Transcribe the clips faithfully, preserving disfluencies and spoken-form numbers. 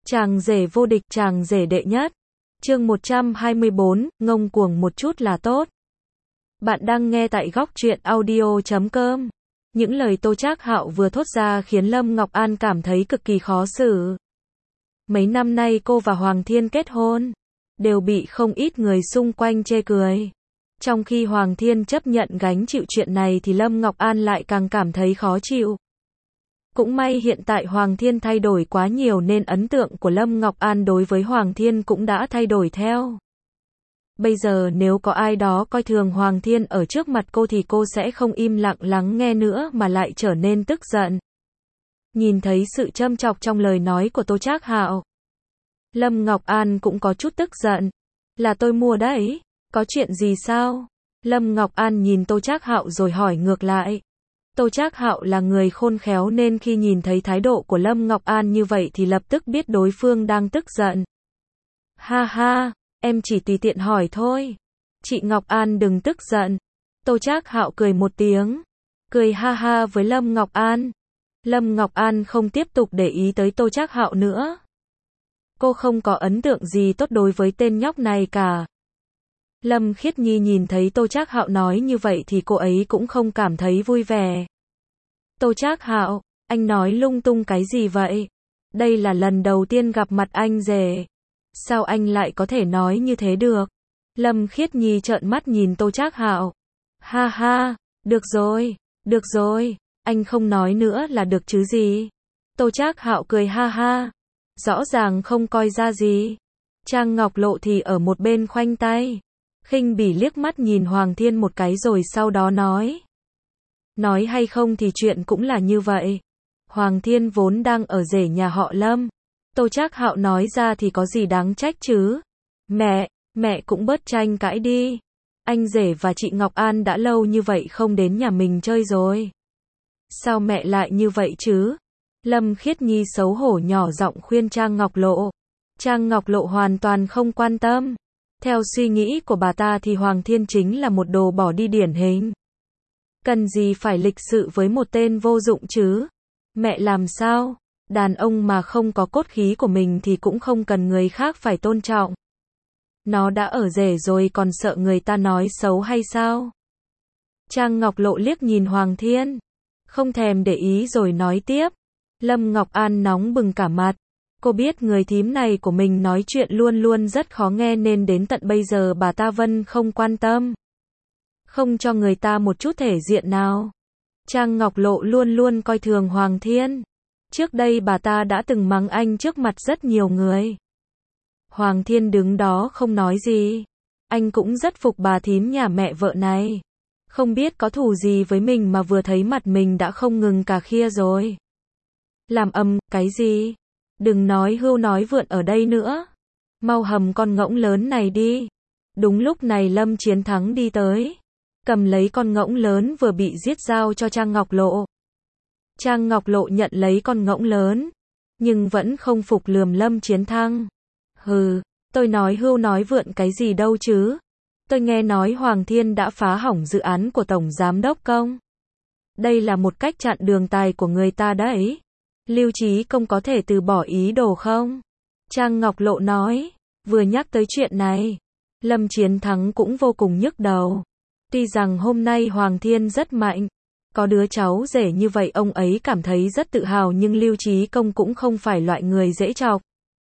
Chàng rể vô địch, chàng rể đệ nhất. Chương một trăm hai mươi bốn, ngông cuồng một chút là tốt. Bạn đang nghe tại góc truyện audio chấm com. Những lời Tô Trác Hạo vừa thốt ra khiến Lâm Ngọc An cảm thấy cực kỳ khó xử. Mấy năm nay cô và Hoàng Thiên kết hôn, đều bị không ít người xung quanh chê cười. Trong khi Hoàng Thiên chấp nhận gánh chịu chuyện này thì Lâm Ngọc An lại càng cảm thấy khó chịu. Cũng may hiện tại Hoàng Thiên thay đổi quá nhiều nên ấn tượng của Lâm Ngọc An đối với Hoàng Thiên cũng đã thay đổi theo. Bây giờ nếu có ai đó coi thường Hoàng Thiên ở trước mặt cô thì cô sẽ không im lặng lắng nghe nữa mà lại trở nên tức giận. Nhìn thấy sự châm chọc trong lời nói của Tô Trác Hạo, Lâm Ngọc An cũng có chút tức giận. Là tôi mua đấy, có chuyện gì sao? Lâm Ngọc An nhìn Tô Trác Hạo rồi hỏi ngược lại. Tô Trác Hạo là người khôn khéo nên khi nhìn thấy thái độ của Lâm Ngọc An như vậy thì lập tức biết đối phương đang tức giận. Ha ha, em chỉ tùy tiện hỏi thôi. Chị Ngọc An đừng tức giận. Tô Trác Hạo cười một tiếng, cười ha ha với Lâm Ngọc An. Lâm Ngọc An không tiếp tục để ý tới Tô Trác Hạo nữa. Cô không có ấn tượng gì tốt đối với tên nhóc này cả. Lâm Khiết Nhi nhìn thấy Tô Trác Hạo nói như vậy thì cô ấy cũng không cảm thấy vui vẻ. Tô Trác Hạo, anh nói lung tung cái gì vậy? Đây là lần đầu tiên gặp mặt anh rể. Sao anh lại có thể nói như thế được? Lâm Khiết Nhi trợn mắt nhìn Tô Trác Hạo. Ha ha, được rồi, được rồi, anh không nói nữa là được chứ gì? Tô Trác Hạo cười ha ha, rõ ràng không coi ra gì. Trang Ngọc Lộ thì ở một bên khoanh tay, khinh bỉ liếc mắt nhìn Hoàng Thiên một cái rồi sau đó nói. Nói hay không thì chuyện cũng là như vậy. Hoàng Thiên vốn đang ở rể nhà họ Lâm. Tô Trác Hạo nói ra thì có gì đáng trách chứ? Mẹ, mẹ cũng bớt tranh cãi đi. Anh rể và chị Ngọc An đã lâu như vậy không đến nhà mình chơi rồi. Sao mẹ lại như vậy chứ? Lâm Khiết Nhi xấu hổ nhỏ giọng khuyên Trang Ngọc Lộ. Trang Ngọc Lộ hoàn toàn không quan tâm. Theo suy nghĩ của bà ta thì Hoàng Thiên chính là một đồ bỏ đi điển hình. Cần gì phải lịch sự với một tên vô dụng chứ? Mẹ làm sao? Đàn ông mà không có cốt khí của mình thì cũng không cần người khác phải tôn trọng. Nó đã ở rể rồi còn sợ người ta nói xấu hay sao? Trang Ngọc Lộ liếc nhìn Hoàng Thiên, không thèm để ý rồi nói tiếp. Lâm Ngọc An nóng bừng cả mặt. Cô biết người thím này của mình nói chuyện luôn luôn rất khó nghe nên đến tận bây giờ bà ta vẫn không quan tâm. Không cho người ta một chút thể diện nào. Trang Ngọc Lộ luôn luôn coi thường Hoàng Thiên. Trước đây bà ta đã từng mắng anh trước mặt rất nhiều người. Hoàng Thiên đứng đó không nói gì. Anh cũng rất phục bà thím nhà mẹ vợ này. Không biết có thù gì với mình mà vừa thấy mặt mình đã không ngừng cà khịa rồi. Làm ầm, cái gì? Đừng nói hưu nói vượn ở đây nữa. Mau hầm con ngỗng lớn này đi. Đúng lúc này Lâm Chiến Thắng đi tới, cầm lấy con ngỗng lớn vừa bị giết giao cho Trang Ngọc Lộ. Trang Ngọc Lộ nhận lấy con ngỗng lớn, nhưng vẫn không phục lườm Lâm Chiến Thắng. Hừ, tôi nói hưu nói vượn cái gì đâu chứ. Tôi nghe nói Hoàng Thiên đã phá hỏng dự án của Tổng Giám Đốc Công. Đây là một cách chặn đường tài của người ta đấy. Lưu Chí Công có thể từ bỏ ý đồ không? Trang Ngọc Lộ nói. Vừa nhắc tới chuyện này, Lâm Chiến Thắng cũng vô cùng nhức đầu. Tuy rằng hôm nay Hoàng Thiên rất mạnh, có đứa cháu rể như vậy ông ấy cảm thấy rất tự hào, nhưng Lưu Chí Công cũng không phải loại người dễ chọc.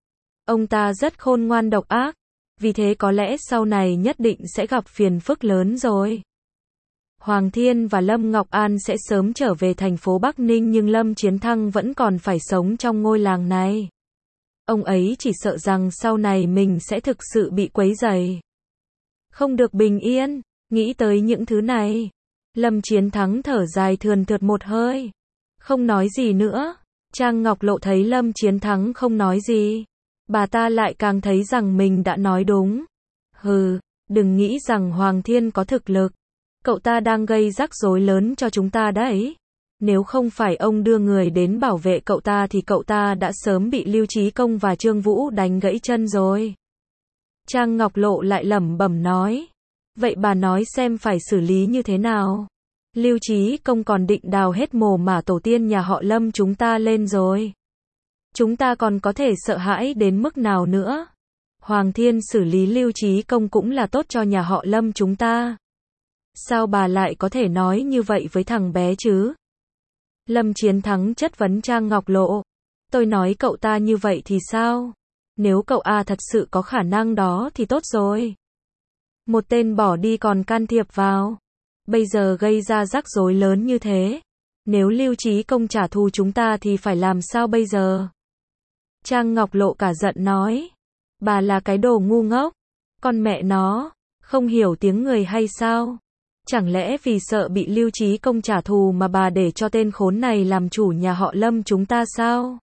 Ông ta rất khôn ngoan độc ác, vì thế có lẽ sau này nhất định sẽ gặp phiền phức lớn rồi. Hoàng Thiên và Lâm Ngọc An sẽ sớm trở về thành phố Bắc Ninh nhưng Lâm Chiến Thắng vẫn còn phải sống trong ngôi làng này. Ông ấy chỉ sợ rằng sau này mình sẽ thực sự bị quấy rầy. Không được bình yên, nghĩ tới những thứ này. Lâm Chiến Thắng thở dài thườn thượt một hơi. Không nói gì nữa. Trang Ngọc Lộ thấy Lâm Chiến Thắng không nói gì. Bà ta lại càng thấy rằng mình đã nói đúng. Hừ, đừng nghĩ rằng Hoàng Thiên có thực lực. Cậu ta đang gây rắc rối lớn cho chúng ta đấy. Nếu không phải ông đưa người đến bảo vệ cậu ta thì cậu ta đã sớm bị Lưu Chí Công và Trương Vũ đánh gãy chân rồi. Trang Ngọc Lộ lại lẩm bẩm nói. Vậy bà nói xem phải xử lý như thế nào? Lưu Chí Công còn định đào hết mồ mả tổ tiên nhà họ Lâm chúng ta lên rồi. Chúng ta còn có thể sợ hãi đến mức nào nữa? Hoàng Thiên xử lý Lưu Chí Công cũng là tốt cho nhà họ Lâm chúng ta. Sao bà lại có thể nói như vậy với thằng bé chứ? Lâm Chiến Thắng chất vấn Trang Ngọc Lộ. Tôi nói cậu ta như vậy thì sao? Nếu cậu A thật sự có khả năng đó thì tốt rồi. Một tên bỏ đi còn can thiệp vào. Bây giờ gây ra rắc rối lớn như thế. Nếu Lưu Chí Công trả thù chúng ta thì phải làm sao bây giờ? Trang Ngọc Lộ cả giận nói. Bà là cái đồ ngu ngốc. Con mẹ nó, không hiểu tiếng người hay sao? Chẳng lẽ vì sợ bị Lưu Chí Công trả thù mà bà để cho tên khốn này làm chủ nhà họ Lâm chúng ta sao?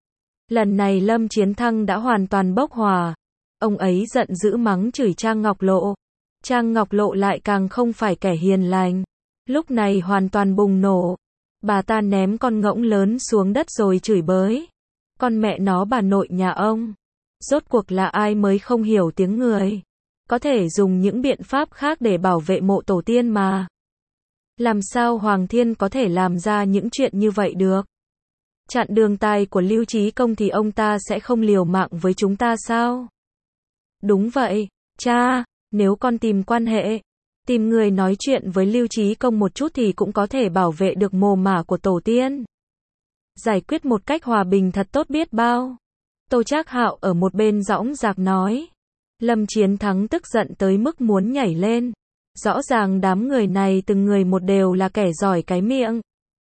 Lần này Lâm Chiến Thăng đã hoàn toàn bốc hỏa. Ông ấy giận dữ mắng chửi Trang Ngọc Lộ. Trang Ngọc Lộ lại càng không phải kẻ hiền lành. Lúc này hoàn toàn bùng nổ. Bà ta ném con ngỗng lớn xuống đất rồi chửi bới. Con mẹ nó bà nội nhà ông. Rốt cuộc là ai mới không hiểu tiếng người? Có thể dùng những biện pháp khác để bảo vệ mộ tổ tiên mà. Làm sao Hoàng Thiên có thể làm ra những chuyện như vậy được? Chặn đường tài của Lưu Chí Công thì ông ta sẽ không liều mạng với chúng ta sao? Đúng vậy, cha, nếu con tìm quan hệ, tìm người nói chuyện với Lưu Chí Công một chút thì cũng có thể bảo vệ được mồ mả của tổ tiên. Giải quyết một cách hòa bình thật tốt biết bao. Tô Trác Hạo ở một bên dõng dạc nói. Lâm Chiến Thắng tức giận tới mức muốn nhảy lên. Rõ ràng đám người này từng người một đều là kẻ giỏi cái miệng.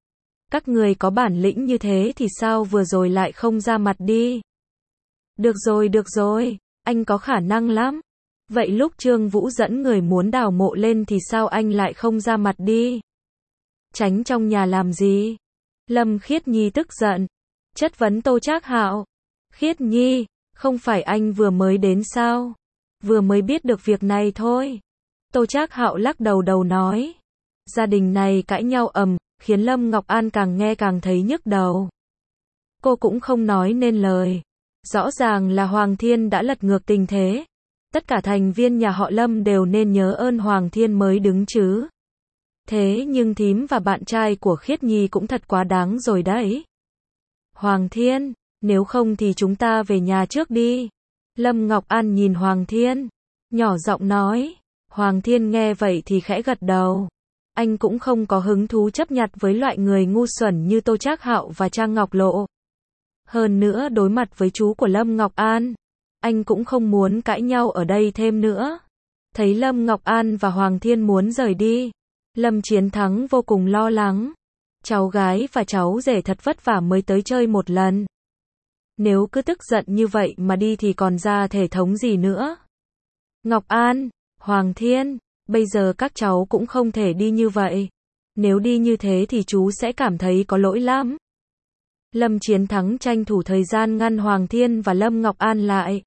Các người có bản lĩnh như thế thì sao vừa rồi lại không ra mặt đi? Được rồi, được rồi, anh có khả năng lắm. Vậy lúc Trương Vũ dẫn người muốn đào mộ lên thì sao anh lại không ra mặt đi? Tránh trong nhà làm gì? Lâm Khiết Nhi tức giận. Chất vấn Tô Trác Hạo. Khiết Nhi, không phải anh vừa mới đến sao? Vừa mới biết được việc này thôi. Tô Trác Hạo lắc đầu đầu nói. Gia đình này cãi nhau ầm, khiến Lâm Ngọc An càng nghe càng thấy nhức đầu. Cô cũng không nói nên lời. Rõ ràng là Hoàng Thiên đã lật ngược tình thế. Tất cả thành viên nhà họ Lâm đều nên nhớ ơn Hoàng Thiên mới đứng chứ. Thế nhưng thím và bạn trai của Khiết Nhi cũng thật quá đáng rồi đấy. Hoàng Thiên, nếu không thì chúng ta về nhà trước đi. Lâm Ngọc An nhìn Hoàng Thiên, nhỏ giọng nói. Hoàng Thiên nghe vậy thì khẽ gật đầu. Anh cũng không có hứng thú chấp nhặt với loại người ngu xuẩn như Tô Trác Hạo và Trang Ngọc Lộ. Hơn nữa đối mặt với chú của Lâm Ngọc An, anh cũng không muốn cãi nhau ở đây thêm nữa. Thấy Lâm Ngọc An và Hoàng Thiên muốn rời đi, Lâm Chiến Thắng vô cùng lo lắng. Cháu gái và cháu rể thật vất vả mới tới chơi một lần. Nếu cứ tức giận như vậy mà đi thì còn ra thể thống gì nữa. Ngọc An, Hoàng Thiên, bây giờ các cháu cũng không thể đi như vậy. Nếu đi như thế thì chú sẽ cảm thấy có lỗi lắm. Lâm Chiến Thắng tranh thủ thời gian ngăn Hoàng Thiên và Lâm Ngọc An lại.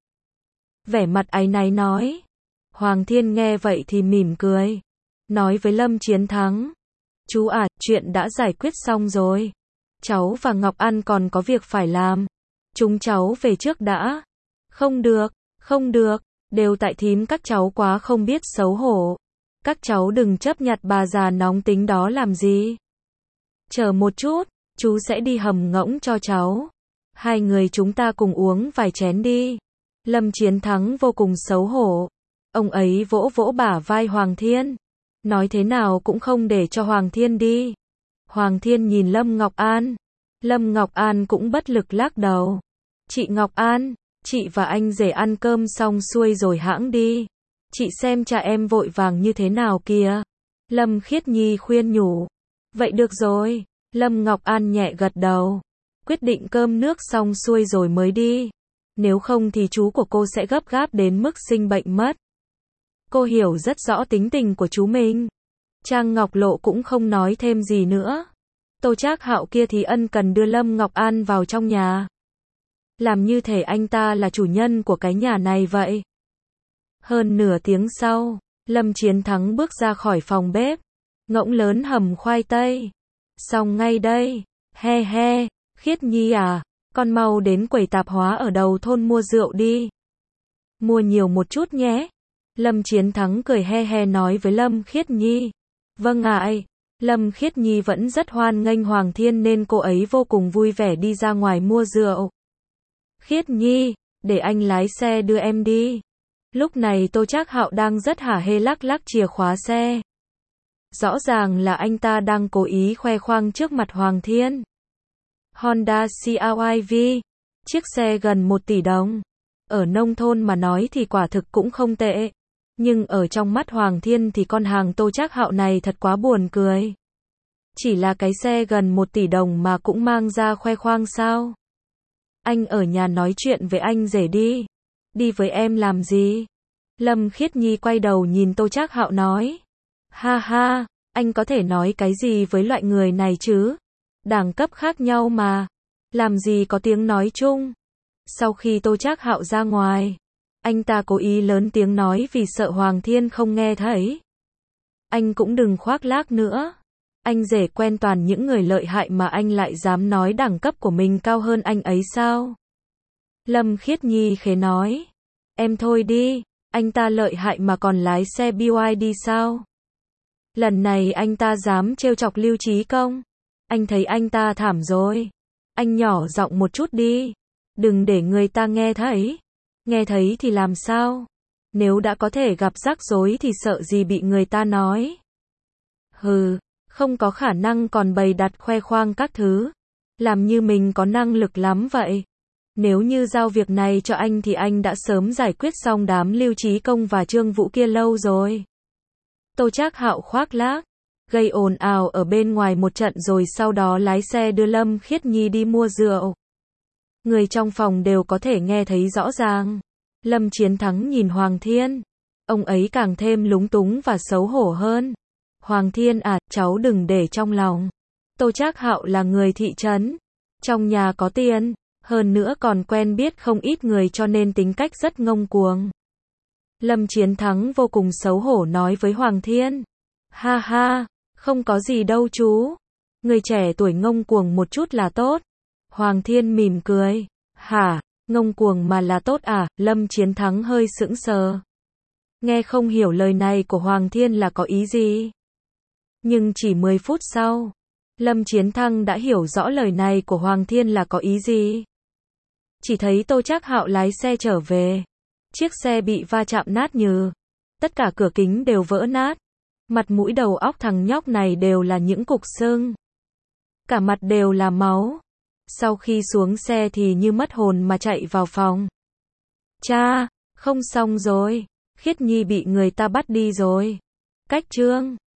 Vẻ mặt áy náy nói. Hoàng Thiên nghe vậy thì mỉm cười. Nói với Lâm Chiến Thắng. Chú à, chuyện đã giải quyết xong rồi. Cháu và Ngọc An còn có việc phải làm. Chúng cháu về trước đã. Không được, không được, đều tại thím các cháu quá không biết xấu hổ. Các cháu đừng chấp nhặt bà già nóng tính đó làm gì. Chờ một chút, chú sẽ đi hầm ngỗng cho cháu. Hai người chúng ta cùng uống vài chén đi. Lâm Chiến Thắng vô cùng xấu hổ. Ông ấy vỗ vỗ bả vai Hoàng Thiên. Nói thế nào cũng không để cho Hoàng Thiên đi. Hoàng Thiên nhìn Lâm Ngọc An. Lâm Ngọc An cũng bất lực lắc đầu. Chị Ngọc An, chị và anh rể ăn cơm xong xuôi rồi hãng đi. Chị xem cha em vội vàng như thế nào kìa. Lâm Khiết Nhi khuyên nhủ. Vậy được rồi. Lâm Ngọc An nhẹ gật đầu. Quyết định cơm nước xong xuôi rồi mới đi. Nếu không thì chú của cô sẽ gấp gáp đến mức sinh bệnh mất. Cô hiểu rất rõ tính tình của chú mình. Trang Ngọc Lộ cũng không nói thêm gì nữa. Tô Trác Hạo kia thì ân cần đưa Lâm Ngọc An vào trong nhà. Làm như thể anh ta là chủ nhân của cái nhà này vậy. Hơn nửa tiếng sau, Lâm Chiến Thắng bước ra khỏi phòng bếp. Ngỗng lớn hầm khoai tây. Xong ngay đây. He he, Khiết Nhi à, con mau đến quầy tạp hóa ở đầu thôn mua rượu đi. Mua nhiều một chút nhé. Lâm Chiến Thắng cười he he nói với Lâm Khiết Nhi. Vâng ạ. Lâm Khiết Nhi vẫn rất hoan nghênh Hoàng Thiên nên cô ấy vô cùng vui vẻ đi ra ngoài mua rượu. Khiết Nhi, để anh lái xe đưa em đi. Lúc này Tô Trác Hạo đang rất hả hê lắc lắc chìa khóa xe. Rõ ràng là anh ta đang cố ý khoe khoang trước mặt Hoàng Thiên. Honda xê rờ i vê, chiếc xe gần một tỷ đồng. Ở nông thôn mà nói thì quả thực cũng không tệ. Nhưng ở trong mắt Hoàng Thiên thì con hàng Tô Trác Hạo này thật quá buồn cười. Chỉ là cái xe gần một tỷ đồng mà cũng mang ra khoe khoang sao? Anh ở nhà nói chuyện với anh rể đi. Đi với em làm gì? Lâm Khiết Nhi quay đầu nhìn Tô Trác Hạo nói. Ha ha, anh có thể nói cái gì với loại người này chứ? Đẳng cấp khác nhau mà. Làm gì có tiếng nói chung. Sau khi Tô Trác Hạo ra ngoài, anh ta cố ý lớn tiếng nói vì sợ Hoàng Thiên không nghe thấy. Anh cũng đừng khoác lác nữa. Anh rể quen toàn những người lợi hại mà anh lại dám nói đẳng cấp của mình cao hơn anh ấy sao? Lâm Khiết Nhi khẽ nói. Em thôi đi, anh ta lợi hại mà còn lái xe bê i đê sao? Lần này anh ta dám trêu chọc Lưu Chí Công. Anh thấy anh ta thảm rồi. Anh nhỏ giọng một chút đi. Đừng để người ta nghe thấy. Nghe thấy thì làm sao? Nếu đã có thể gặp rắc rối thì sợ gì bị người ta nói. Hừ, không có khả năng còn bày đặt khoe khoang các thứ. Làm như mình có năng lực lắm vậy. Nếu như giao việc này cho anh thì anh đã sớm giải quyết xong đám Lưu Chí Công và Trương Vũ kia lâu rồi. Tô Trác Hạo khoác lác, gây ồn ào ở bên ngoài một trận rồi sau đó lái xe đưa Lâm Khiết Nhi đi mua rượu. Người trong phòng đều có thể nghe thấy rõ ràng. Lâm Chiến Thắng nhìn Hoàng Thiên. Ông ấy càng thêm lúng túng và xấu hổ hơn. Hoàng Thiên à, cháu đừng để trong lòng. Tô Trác Hạo là người thị trấn. Trong nhà có tiền. Hơn nữa còn quen biết không ít người cho nên tính cách rất ngông cuồng. Lâm Chiến Thắng vô cùng xấu hổ nói với Hoàng Thiên. Ha ha, không có gì đâu chú. Người trẻ tuổi ngông cuồng một chút là tốt. Hoàng Thiên mỉm cười. Hả, ngông cuồng mà là tốt à? Lâm Chiến Thắng hơi sững sờ. Nghe không hiểu lời này của Hoàng Thiên là có ý gì. Nhưng chỉ mười phút sau, Lâm Chiến Thắng đã hiểu rõ lời này của Hoàng Thiên là có ý gì. Chỉ thấy Tô Trác Hạo lái xe trở về. Chiếc xe bị va chạm nát nhừ. Tất cả cửa kính đều vỡ nát. Mặt mũi đầu óc thằng nhóc này đều là những cục sưng. Cả mặt đều là máu. Sau khi xuống xe thì như mất hồn mà chạy vào phòng. Cha, không xong rồi. Khiết Nhi bị người ta bắt đi rồi. Cách chương